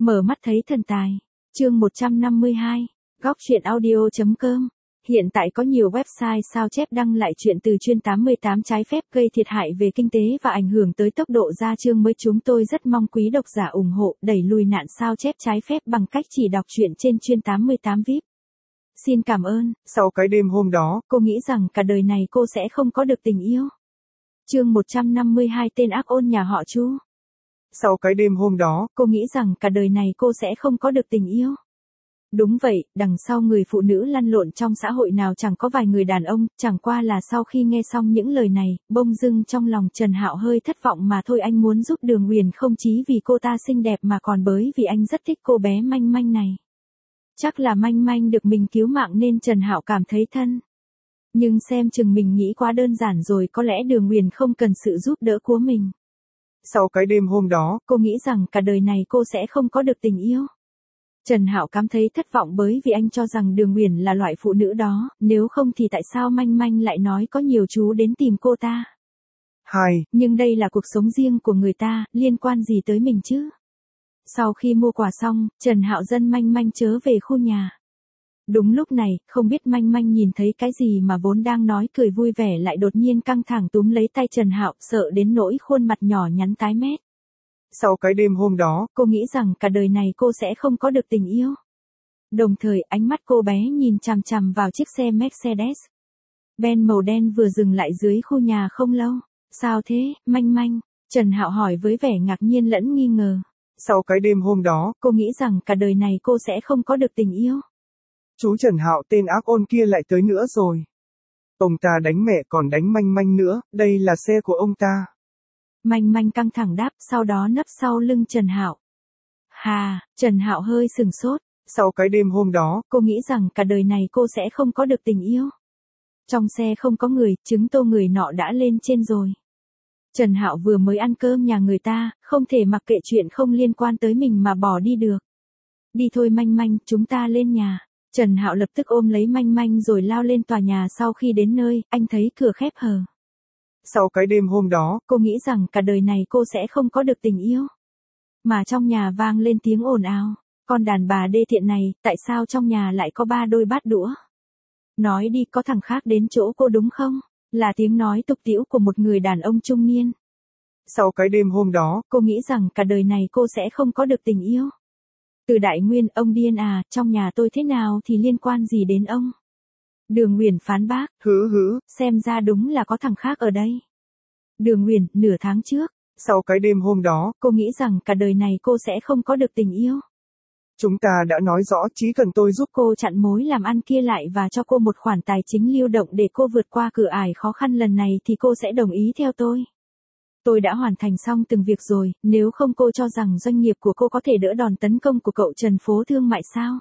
Mở mắt thấy thần tài. Chương 152. Góc truyện audio.com. Hiện tại có nhiều website sao chép đăng lại chuyện từ chuyên 88 trái phép gây thiệt hại về kinh tế và ảnh hưởng tới tốc độ ra chương mới. Chúng tôi rất mong quý độc giả ủng hộ đẩy lùi nạn sao chép trái phép bằng cách chỉ đọc truyện trên chuyên 88 VIP. Xin cảm ơn. Sau cái đêm hôm đó, Cô nghĩ rằng cả đời này cô sẽ không có được tình yêu. Chương 152. Tên ác ôn nhà họ Chu. Sau cái đêm hôm đó, cô nghĩ rằng cả đời này cô sẽ không có được tình yêu. Đúng vậy, đằng sau người phụ nữ lăn lộn trong xã hội nào chẳng có vài người đàn ông, chẳng qua là sau khi nghe xong những lời này, bỗng dưng trong lòng Trần Hạo hơi thất vọng mà thôi. Anh muốn giúp Đường Uyển không chỉ vì cô ta xinh đẹp mà còn bởi vì anh rất thích cô bé Manh Manh này. Chắc là Manh Manh được mình cứu mạng nên Trần Hạo cảm thấy thân. Nhưng xem chừng mình nghĩ quá đơn giản rồi, có lẽ Đường Uyển không cần sự giúp đỡ của mình. Sau cái đêm hôm đó, cô nghĩ rằng cả đời này cô sẽ không có được tình yêu. Trần Hạo cảm thấy thất vọng bởi vì anh cho rằng Đường Uyển là loại phụ nữ đó, nếu không thì tại sao Manh Manh lại nói có nhiều chú đến tìm cô ta. 2. Nhưng đây là cuộc sống riêng của người ta, liên quan gì tới mình chứ? Sau khi mua quà xong, Trần Hạo dẫn Manh Manh trở về khu nhà. Đúng lúc này, không biết Manh Manh nhìn thấy cái gì mà vốn đang nói cười vui vẻ lại đột nhiên căng thẳng túm lấy tay Trần Hạo, sợ đến nỗi khuôn mặt nhỏ nhắn tái mét. Sau cái đêm hôm đó, cô nghĩ rằng cả đời này cô sẽ không có được tình yêu. Đồng thời ánh mắt cô bé nhìn chằm chằm vào chiếc xe Mercedes Benz màu đen vừa dừng lại dưới khu nhà không lâu. Sao thế, Manh Manh? Trần Hạo hỏi với vẻ ngạc nhiên lẫn nghi ngờ. Sau cái đêm hôm đó, cô nghĩ rằng cả đời này cô sẽ không có được tình yêu. Chú Trần Hạo tên ác ôn kia lại tới nữa rồi. Ông ta đánh mẹ còn đánh Manh Manh nữa, đây là xe của ông ta. Manh Manh căng thẳng đáp, sau đó nấp sau lưng Trần Hạo. Hà, Trần Hạo hơi sừng sốt. Sau cái đêm hôm đó, cô nghĩ rằng cả đời này cô sẽ không có được tình yêu. Trong xe không có người, trứng tô người nọ đã lên trên rồi. Trần Hạo vừa mới ăn cơm nhà người ta, không thể mặc kệ chuyện không liên quan tới mình mà bỏ đi được. Đi thôi Manh Manh, chúng ta lên nhà. Trần Hạo lập tức ôm lấy Manh Manh rồi lao lên tòa nhà. Sau khi đến nơi, anh thấy cửa khép hờ. Sau cái đêm hôm đó, cô nghĩ rằng cả đời này cô sẽ không có được tình yêu. Mà trong nhà vang lên tiếng ồn ào. Con đàn bà đê tiện này, tại sao trong nhà lại có 3 đôi bát đũa? Nói đi, có thằng khác đến chỗ cô đúng không? Là tiếng nói tục tĩu của một người đàn ông trung niên. Sau cái đêm hôm đó, cô nghĩ rằng cả đời này cô sẽ không có được tình yêu. Từ Đại Nguyên, ông điên à, trong nhà tôi thế nào thì liên quan gì đến ông? Đường Uyển phán bác. Hứ. Xem ra đúng là có thằng khác ở đây. Đường Uyển, nửa tháng trước. Sau cái đêm hôm đó, cô nghĩ rằng cả đời này cô sẽ không có được tình yêu. Chúng ta đã nói rõ chỉ cần tôi giúp cô chặn mối làm ăn kia lại và cho cô một khoản tài chính lưu động để cô vượt qua cửa ải khó khăn lần này thì cô sẽ đồng ý theo tôi. Tôi đã hoàn thành xong từng việc rồi, nếu không cô cho rằng doanh nghiệp của cô có thể đỡ đòn tấn công của cậu Trần Phố Thương Mại sao?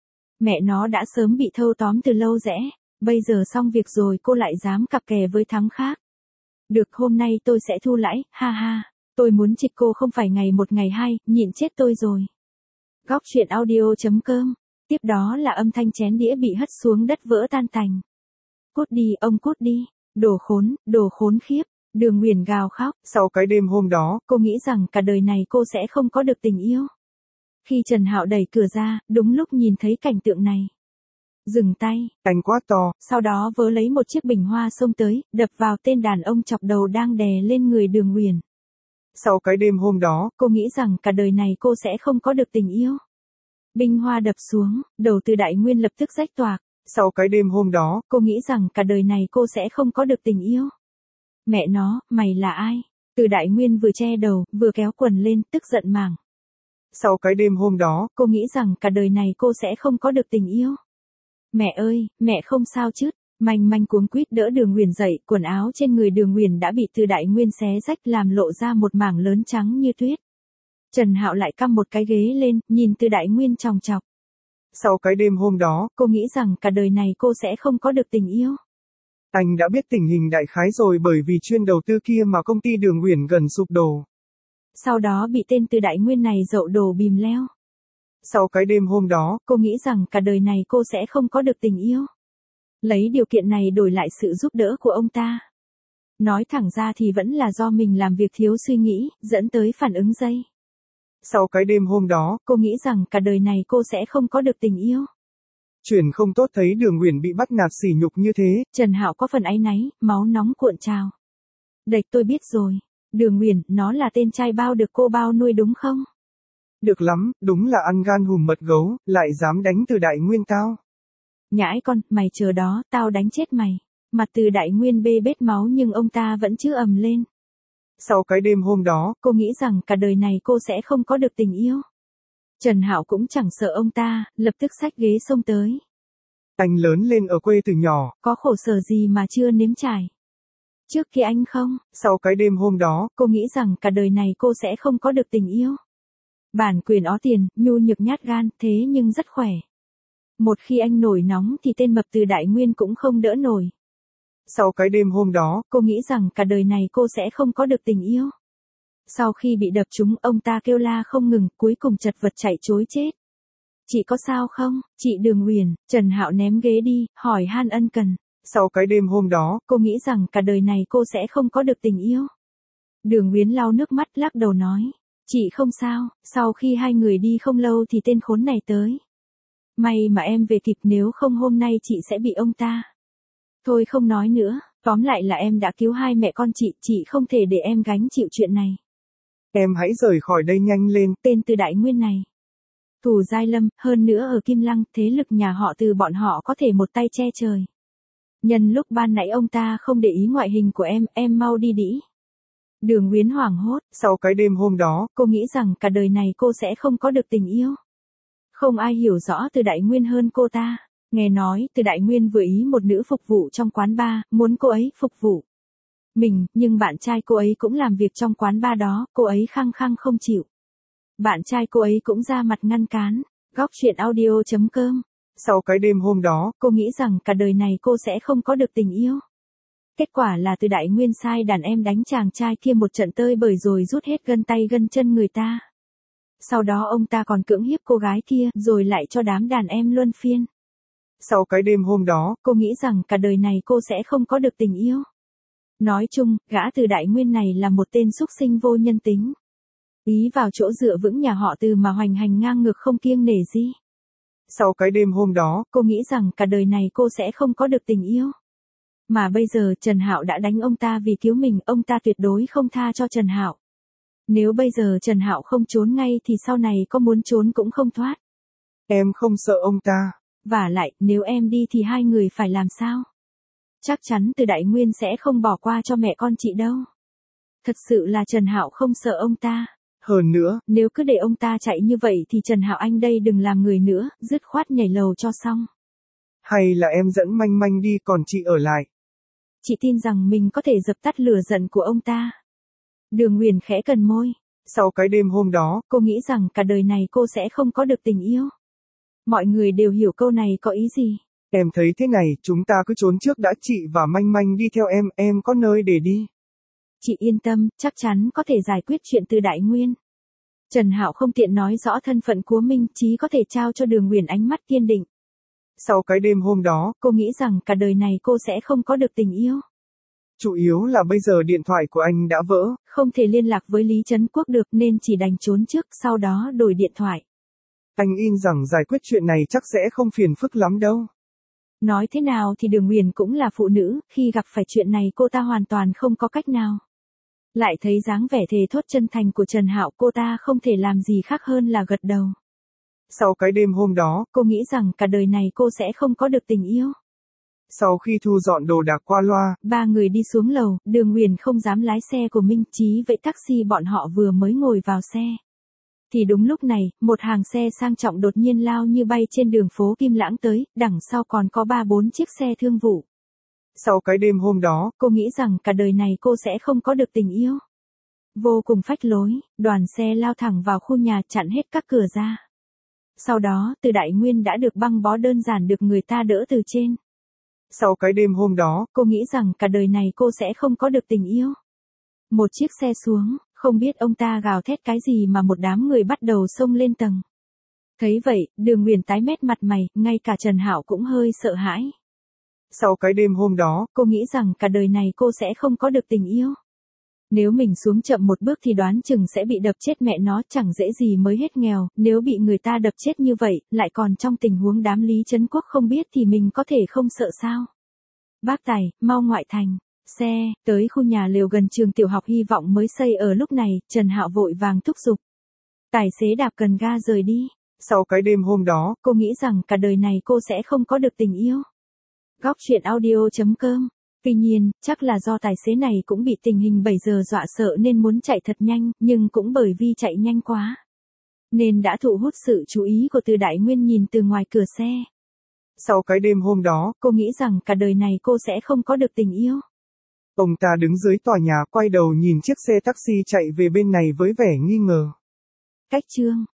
Mẹ nó đã sớm bị thâu tóm từ lâu rẽ, bây giờ xong việc rồi cô lại dám cặp kè với thắng khác. Được, hôm nay tôi sẽ thu lãi, ha ha, tôi muốn trịch cô không phải ngày một ngày hai, nhịn chết tôi rồi. Góc truyện audio.com. Tiếp đó là âm thanh chén đĩa bị hất xuống đất vỡ tan tành. Cút đi, ông cút đi, đồ khốn khiếp. Đường Uyển gào khóc. Sau cái đêm hôm đó, cô nghĩ rằng cả đời này cô sẽ không có được tình yêu. Khi Trần Hạo đẩy cửa ra, đúng lúc nhìn thấy cảnh tượng này. Dừng tay. Anh quá to. Sau đó vớ lấy một chiếc bình hoa xông tới, đập vào tên đàn ông chọc đầu đang đè lên người Đường Uyển. Sau cái đêm hôm đó, cô nghĩ rằng cả đời này cô sẽ không có được tình yêu. Bình hoa đập xuống, đầu Từ Đại Nguyên lập tức rách toạc. Sau cái đêm hôm đó, cô nghĩ rằng cả đời này cô sẽ không có được tình yêu. Mẹ nó, mày là ai? Từ Đại Nguyên vừa che đầu, vừa kéo quần lên, tức giận màng. Sau cái đêm hôm đó, cô nghĩ rằng cả đời này cô sẽ không có được tình yêu. Mẹ ơi, mẹ không sao chứ? Manh Manh cuống quýt đỡ Đường Uyển dậy, quần áo trên người Đường Uyển đã bị Từ Đại Nguyên xé rách làm lộ ra một mảng lớn trắng như tuyết. Trần Hạo lại căm một cái ghế lên, nhìn Từ Đại Nguyên chòng chọc. Sau cái đêm hôm đó, cô nghĩ rằng cả đời này cô sẽ không có được tình yêu. Anh đã biết tình hình đại khái rồi bởi vì chuyên đầu tư kia mà công ty Đường Uyển gần sụp đổ. Sau đó bị tên Từ Đại Nguyên này dậu đổ bìm leo. Sau cái đêm hôm đó, cô nghĩ rằng cả đời này cô sẽ không có được tình yêu. Lấy điều kiện này đổi lại sự giúp đỡ của ông ta. Nói thẳng ra thì vẫn là do mình làm việc thiếu suy nghĩ, dẫn tới phản ứng dây. Sau cái đêm hôm đó, cô nghĩ rằng cả đời này cô sẽ không có được tình yêu. Chuyển không tốt thấy Đường Uyển bị bắt nạt sỉ nhục như thế. Trần Hạo có phần áy náy, máu nóng cuộn trào. Đệch, tôi biết rồi. Đường Uyển, nó là tên trai bao được cô bao nuôi đúng không? Được lắm, đúng là ăn gan hùm mật gấu, lại dám đánh Từ Đại Nguyên tao. Nhãi con, mày chờ đó, tao đánh chết mày. Mặt Từ Đại Nguyên bê bết máu nhưng ông ta vẫn chưa ầm lên. Sau cái đêm hôm đó, cô nghĩ rằng cả đời này cô sẽ không có được tình yêu. Trần Hạo cũng chẳng sợ ông ta, lập tức xách ghế xông tới. Anh lớn lên ở quê từ nhỏ. Có khổ sở gì mà chưa nếm trải. Trước kia anh không. Sau cái đêm hôm đó, cô nghĩ rằng cả đời này cô sẽ không có được tình yêu. Bản quyền ó tiền, nhu nhược nhát gan, thế nhưng rất khỏe. Một khi anh nổi nóng thì tên mập Từ Đại Nguyên cũng không đỡ nổi. Sau cái đêm hôm đó, cô nghĩ rằng cả đời này cô sẽ không có được tình yêu. Sau khi bị đập trúng, ông ta kêu la không ngừng, cuối cùng chật vật chạy trối chết. Chị có sao không, chị Đường Uyển? Trần Hạo ném ghế đi, hỏi han ân cần. Sau cái đêm hôm đó, cô nghĩ rằng cả đời này cô sẽ không có được tình yêu. Đường Uyển lau nước mắt lắc đầu nói. Chị không sao, sau khi hai người đi không lâu thì tên khốn này tới. May mà em về kịp, nếu không hôm nay chị sẽ bị ông ta. Thôi không nói nữa, tóm lại là em đã cứu hai mẹ con chị không thể để em gánh chịu chuyện này. Em hãy rời khỏi đây nhanh lên. Tên Từ Đại Nguyên này. Thù giai lâm, hơn nữa ở Kim Lăng, thế lực nhà họ Từ bọn họ có thể một tay che trời. Nhân lúc ban nãy ông ta không để ý ngoại hình của em mau đi đĩ. Đường Uyển hoảng hốt. Sau cái đêm hôm đó, cô nghĩ rằng cả đời này cô sẽ không có được tình yêu. Không ai hiểu rõ Từ Đại Nguyên hơn cô ta. Nghe nói, Từ Đại Nguyên vừa ý một nữ phục vụ trong quán bar, muốn cô ấy phục vụ mình, nhưng bạn trai cô ấy cũng làm việc trong quán bar đó, cô ấy khăng khăng không chịu. Bạn trai cô ấy cũng ra mặt ngăn cán. Góc truyện audio.com. Sau cái đêm hôm đó, cô nghĩ rằng cả đời này cô sẽ không có được tình yêu. Kết quả là Từ Đại Nguyên sai đàn em đánh chàng trai kia một trận tơi bời rồi rút hết gân tay gân chân người ta. Sau đó ông ta còn cưỡng hiếp cô gái kia, rồi lại cho đám đàn em luân phiên. Sau cái đêm hôm đó, cô nghĩ rằng cả đời này cô sẽ không có được tình yêu. Nói chung, gã Từ Đại Nguyên này là một tên súc sinh vô nhân tính. Ý vào chỗ dựa vững nhà họ Từ mà hoành hành ngang ngược không kiêng nể gì. Sau cái đêm hôm đó, cô nghĩ rằng cả đời này cô sẽ không có được tình yêu. Mà bây giờ Trần Hạo đã đánh ông ta vì cứu mình, ông ta tuyệt đối không tha cho Trần Hạo. Nếu bây giờ Trần Hạo không trốn ngay thì sau này có muốn trốn cũng không thoát. Em không sợ ông ta. Vả lại, nếu em đi thì hai người phải làm sao? Chắc chắn Từ Đại Nguyên sẽ không bỏ qua cho mẹ con chị đâu. Thật sự là Trần Hạo không sợ ông ta. Hơn nữa, nếu cứ để ông ta chạy như vậy thì Trần Hạo anh đây đừng làm người nữa, dứt khoát nhảy lầu cho xong. Hay là em dẫn Manh Manh đi còn chị ở lại? Chị tin rằng mình có thể dập tắt lửa giận của ông ta. Đường Uyển khẽ cần môi. Sau cái đêm hôm đó, cô nghĩ rằng cả đời này cô sẽ không có được tình yêu. Mọi người đều hiểu câu này có ý gì. Em thấy thế này, chúng ta cứ trốn trước đã, chị và Manh Manh đi theo em có nơi để đi. Chị yên tâm, chắc chắn có thể giải quyết chuyện Từ Đại Nguyên. Trần Hạo không tiện nói rõ thân phận của mình, chí có thể trao cho Đường Uyển ánh mắt kiên định. Sau cái đêm hôm đó, cô nghĩ rằng cả đời này cô sẽ không có được tình yêu. Chủ yếu là bây giờ điện thoại của anh đã vỡ. Không thể liên lạc với Lý Trấn Quốc được nên chỉ đành trốn trước, sau đó đổi điện thoại. Anh in rằng giải quyết chuyện này chắc sẽ không phiền phức lắm đâu. Nói thế nào thì Đường Uyển cũng là phụ nữ, khi gặp phải chuyện này cô ta hoàn toàn không có cách nào. Lại thấy dáng vẻ thề thốt chân thành của Trần Hạo, cô ta không thể làm gì khác hơn là gật đầu. Sau cái đêm hôm đó, cô nghĩ rằng cả đời này cô sẽ không có được tình yêu. Sau khi thu dọn đồ đạc qua loa, ba người đi xuống lầu, Đường Uyển không dám lái xe của Minh Chí vậy taxi bọn họ vừa mới ngồi vào xe. Thì đúng lúc này, một hàng xe sang trọng đột nhiên lao như bay trên đường phố Kim Lãng tới, đằng sau còn có 3-4 chiếc xe thương vụ. Sau cái đêm hôm đó, cô nghĩ rằng cả đời này cô sẽ không có được tình yêu. Vô cùng phách lối, đoàn xe lao thẳng vào khu nhà chặn hết các cửa ra. Sau đó, Từ Đại Nguyên đã được băng bó đơn giản được người ta đỡ từ trên. Sau cái đêm hôm đó, cô nghĩ rằng cả đời này cô sẽ không có được tình yêu. Một chiếc xe xuống, không biết ông ta gào thét cái gì mà một đám người bắt đầu xông lên tầng. Thấy vậy, Đường Uyển tái mét mặt mày, ngay cả Trần Hạo cũng hơi sợ hãi. Sau cái đêm hôm đó, cô nghĩ rằng cả đời này cô sẽ không có được tình yêu. Nếu mình xuống chậm một bước thì đoán chừng sẽ bị đập chết mẹ nó, chẳng dễ gì mới hết nghèo, nếu bị người ta đập chết như vậy, lại còn trong tình huống đám Lý Trấn Quốc không biết thì mình có thể không sợ sao. Bác Tài, mau ngoại thành. Xe, tới khu nhà lều gần trường tiểu học hy vọng mới xây ở lúc này, Trần Hạo vội vàng thúc giục. Tài xế đạp cần ga rời đi. Sau cái đêm hôm đó, cô nghĩ rằng cả đời này cô sẽ không có được tình yêu. Góc truyện audio.com. Tuy nhiên, chắc là do tài xế này cũng bị tình hình 7 giờ dọa sợ nên muốn chạy thật nhanh, nhưng cũng bởi vì chạy nhanh quá, nên đã thu hút sự chú ý của Từ Đại Nguyên nhìn từ ngoài cửa xe. Sau cái đêm hôm đó, cô nghĩ rằng cả đời này cô sẽ không có được tình yêu. Ông ta đứng dưới tòa nhà quay đầu nhìn chiếc xe taxi chạy về bên này với vẻ nghi ngờ. Cách chương